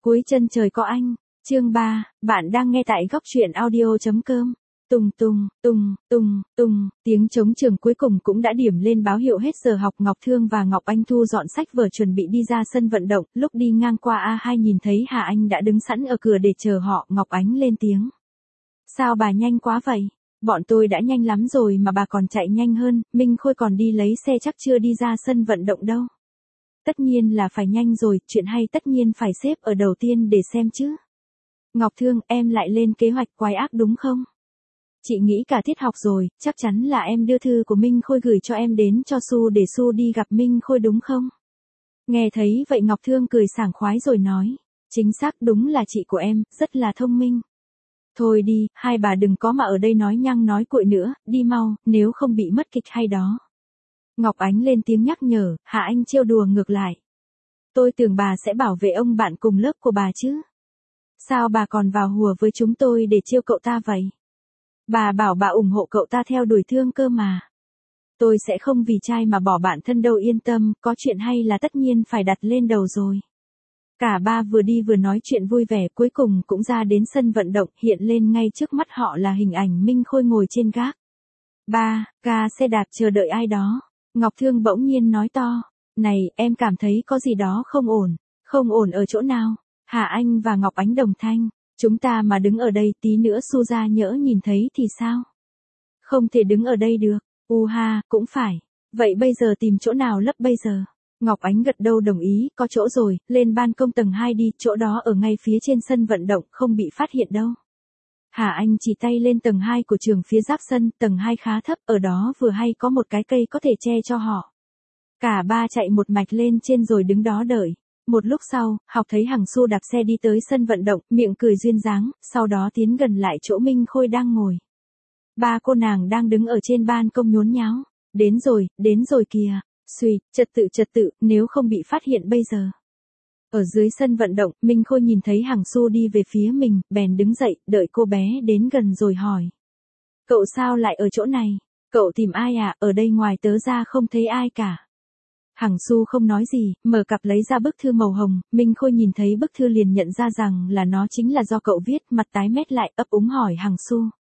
Cuối chân trời có anh. Chương 3, bạn đang nghe tại góc truyện audio.com. Tùng tùng, tùng, tùng, tùng, tiếng trống trường cuối cùng cũng đã điểm lên báo hiệu hết giờ học. Ngọc Thương và Ngọc Anh thu dọn sách vở chuẩn bị đi ra sân vận động, lúc đi ngang qua A2 nhìn thấy Hà Anh đã đứng sẵn ở cửa để chờ họ. Ngọc Ánh lên tiếng. Sao bà nhanh quá vậy? Bọn tôi đã nhanh lắm rồi mà bà còn chạy nhanh hơn, Minh Khôi còn đi lấy xe chắc chưa đi ra sân vận động đâu. Tất nhiên là phải nhanh rồi, chuyện hay tất nhiên phải xếp ở đầu tiên để xem chứ. Ngọc Thương, em lại lên kế hoạch quái ác đúng không? Chị nghĩ cả tiết học rồi, chắc chắn là em đưa thư của Minh Khôi gửi cho em đến cho Su để Su đi gặp Minh Khôi đúng không? Nghe thấy vậy Ngọc Thương cười sảng khoái rồi nói. Chính xác, đúng là chị của em, rất là thông minh. Thôi đi, hai bà đừng có mà ở đây nói nhăng nói cuội nữa, đi mau, nếu không bị mất kịch hay đó. Ngọc Ánh lên tiếng nhắc nhở, Hà Anh trêu đùa ngược lại. Tôi tưởng bà sẽ bảo vệ ông bạn cùng lớp của bà chứ. Sao bà còn vào hùa với chúng tôi để trêu cậu ta vậy? Bà bảo bà ủng hộ cậu ta theo đuổi Thương cơ mà. Tôi sẽ không vì trai mà bỏ bạn thân đâu, yên tâm, có chuyện hay là tất nhiên phải đặt lên đầu rồi. Cả ba vừa đi vừa nói chuyện vui vẻ, cuối cùng cũng ra đến sân vận động, hiện lên ngay trước mắt họ là hình ảnh Minh Khôi ngồi trên gác. Ba, ga xe đạp chờ đợi ai đó. Ngọc Thương bỗng nhiên nói to. Này, em cảm thấy có gì đó không ổn. Không ổn ở chỗ nào? Hà Anh và Ngọc Ánh đồng thanh. Chúng ta mà đứng ở đây tí nữa Su ra nhỡ nhìn thấy thì sao? Không thể đứng ở đây được. Ha, cũng phải. Vậy bây giờ tìm chỗ nào lấp bây giờ? Ngọc Ánh gật đầu đồng ý, có chỗ rồi, lên ban công tầng 2 đi, chỗ đó ở ngay phía trên sân vận động, không bị phát hiện đâu. Hà Anh chỉ tay lên tầng 2 của trường phía giáp sân, tầng 2 khá thấp, ở đó vừa hay có một cái cây có thể che cho họ. Cả ba chạy một mạch lên trên rồi đứng đó đợi. Một lúc sau, Học thấy Hằng Su đạp xe đi tới sân vận động, miệng cười duyên dáng, sau đó tiến gần lại chỗ Minh Khôi đang ngồi. Ba cô nàng đang đứng ở trên ban công nhốn nháo. Đến rồi kìa. Suy, trật tự, nếu không bị phát hiện bây giờ. Ở dưới sân vận động, Minh Khôi nhìn thấy Hằng Su đi về phía mình, bèn đứng dậy, đợi cô bé đến gần rồi hỏi. Cậu sao lại ở chỗ này? Cậu tìm ai à? Ở đây ngoài tớ ra không thấy ai cả. Hằng Su không nói gì, mở cặp lấy ra bức thư màu hồng, Minh Khôi nhìn thấy bức thư liền nhận ra rằng là nó chính là do cậu viết, mặt tái mét lại, ấp úng hỏi Hằng Su.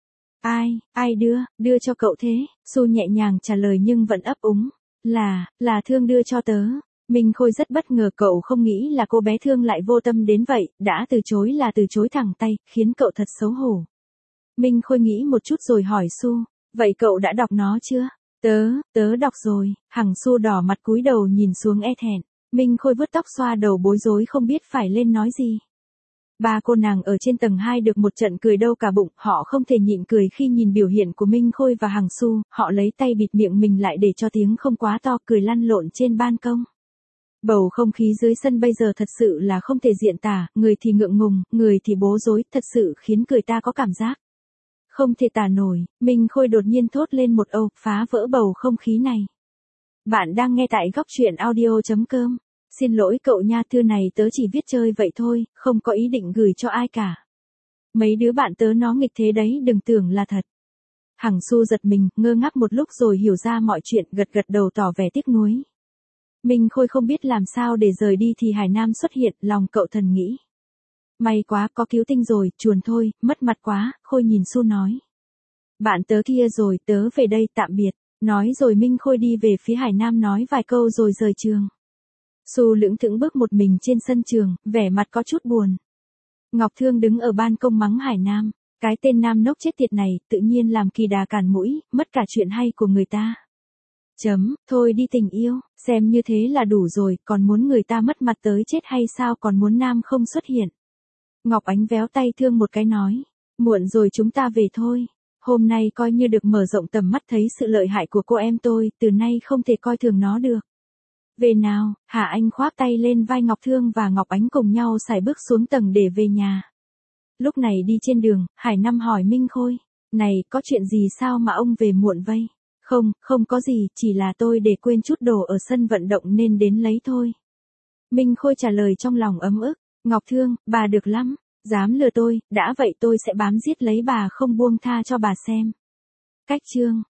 Ai đưa cho cậu thế? Su nhẹ nhàng trả lời nhưng vẫn ấp úng. Là Thương đưa cho tớ. Minh Khôi rất bất ngờ, cậu không nghĩ là cô bé Thương lại vô tâm đến vậy, đã từ chối là từ chối thẳng tay, khiến cậu thật xấu hổ. Minh Khôi nghĩ một chút rồi hỏi Su, vậy cậu đã đọc nó chưa? Tớ đọc rồi. Hằng Su đỏ mặt cúi đầu nhìn xuống e thẹn. Minh Khôi vuốt tóc xoa đầu bối rối không biết phải lên nói gì. Ba cô nàng ở trên tầng 2 được một trận cười đau cả bụng, họ không thể nhịn cười khi nhìn biểu hiện của Minh Khôi và Hằng Su, họ lấy tay bịt miệng mình lại để cho tiếng không quá to, cười lăn lộn trên ban công. Bầu không khí dưới sân bây giờ thật sự là không thể diễn tả, người thì ngượng ngùng, người thì bối rối, thật sự khiến người ta có cảm giác không thể tả nổi. Minh Khôi đột nhiên thốt lên một âu, phá vỡ bầu không khí này. Bạn đang nghe tại góc truyện audio.com. Xin lỗi cậu nha, thư này tớ chỉ viết chơi vậy thôi, không có ý định gửi cho ai cả. Mấy đứa bạn tớ nó nghịch thế đấy, đừng tưởng là thật. Hằng Su giật mình, ngơ ngác một lúc rồi hiểu ra mọi chuyện, gật đầu tỏ vẻ tiếc nuối. Minh Khôi không biết làm sao để rời đi thì Hải Nam xuất hiện, lòng cậu thầm nghĩ. May quá, có cứu tinh rồi, chuồn thôi, mất mặt quá, Khôi nhìn Su nói. Bạn tớ kia rồi, tớ về đây, tạm biệt. Nói rồi Minh Khôi đi về phía Hải Nam nói vài câu rồi rời trường. Su lững thững bước một mình trên sân trường, vẻ mặt có chút buồn. Ngọc Thương đứng ở ban công mắng Hải Nam. Cái tên nam nốc chết tiệt này, tự nhiên làm kỳ đà cản mũi, mất cả chuyện hay của người ta. Thôi đi tình yêu, xem như thế là đủ rồi, còn muốn người ta mất mặt tới chết hay sao, còn muốn nam không xuất hiện. Ngọc Ánh véo tay Thương một cái nói. Muộn rồi, chúng ta về thôi. Hôm nay coi như được mở rộng tầm mắt, thấy sự lợi hại của cô em tôi, từ nay không thể coi thường nó được. Về nào, Hà Anh khoác tay lên vai Ngọc Thương và Ngọc Ánh cùng nhau sải bước xuống tầng để về nhà. Lúc này đi trên đường, Hải Nam hỏi Minh Khôi. Này, có chuyện gì sao mà ông về muộn vậy? Không có gì, chỉ là tôi để quên chút đồ ở sân vận động nên đến lấy thôi. Minh Khôi trả lời trong lòng ấm ức. Ngọc Thương, bà được lắm. Dám lừa tôi, đã vậy tôi sẽ bám giết lấy bà không buông tha cho bà xem. Cách chương.